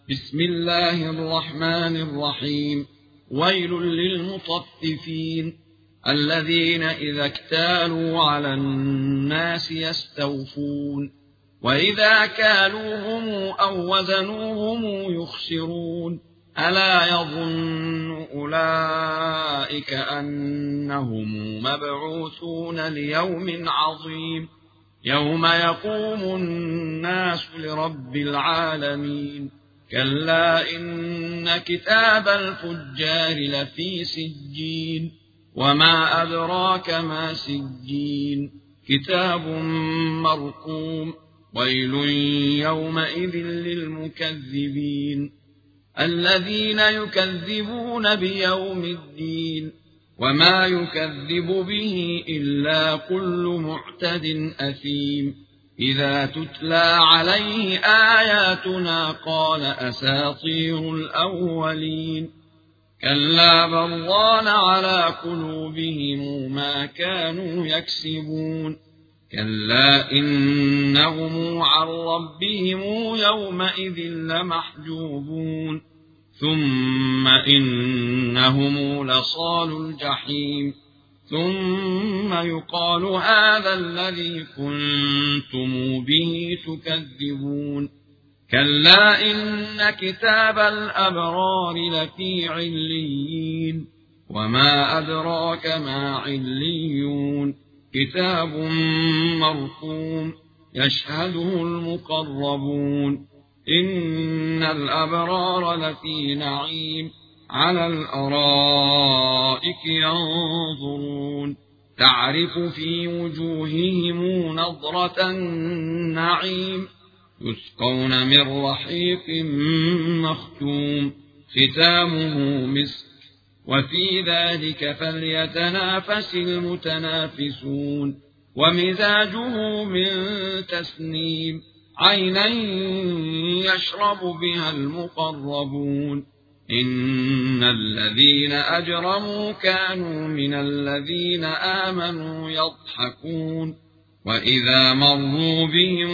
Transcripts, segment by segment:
بسم الله الرحمن الرحيم. ويل للمطففين الذين إذا اكتالوا على الناس يستوفون وإذا كالوهم أو وزنوهم يخسرون ألا يظن أولئك أنهم مبعوثون ليوم عظيم يوم يقوم الناس لرب العالمين كلا إن كتاب الفجار لفي سجين وما أدراك ما سجين كتاب مرقوم ويل يومئذ للمكذبين الذين يكذبون بيوم الدين وما يكذب به إلا كل معتد أثيم إذا تتلى عليه آياتنا قال أساطير الأولين كلا بل ران على قلوبهم ما كانوا يكسبون كلا إنهم عن ربهم يومئذ لمحجوبون ثم إنهم لصالوا الجحيم ثم يقال هذا الذي كنتم به تكذبون كلا إن كتاب الأبرار لفي عليين وما أدراك ما عليون كتاب مرقوم يشهده المقربون إن الأبرار لفي نعيم على الأرائك ينظرون تعرف في وجوههم نضرة النعيم يسقون من رحيق مختوم ختامه مسك وفي ذلك فليتنافس المتنافسون ومزاجه من تسنيم عينا يشرب بها المقربون إن الذين أجرموا كانوا من الذين آمنوا يضحكون وإذا مروا بهم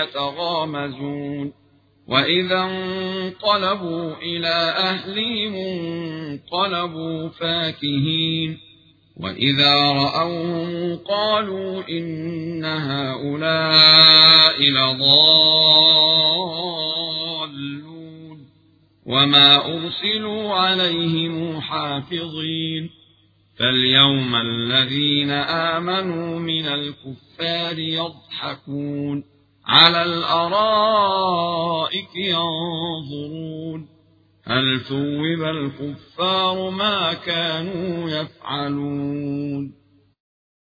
يتغامزون وإذا انقلبوا إلى أهلهم انقلبوا فاكهين وإذا رأوهم قالوا إن هؤلاء لضالون وما أرسلوا عليهم حافظين فاليوم الذين آمنوا من الكفار يضحكون على الأرائك ينظرون هل ثوب الكفار ما كانوا يفعلون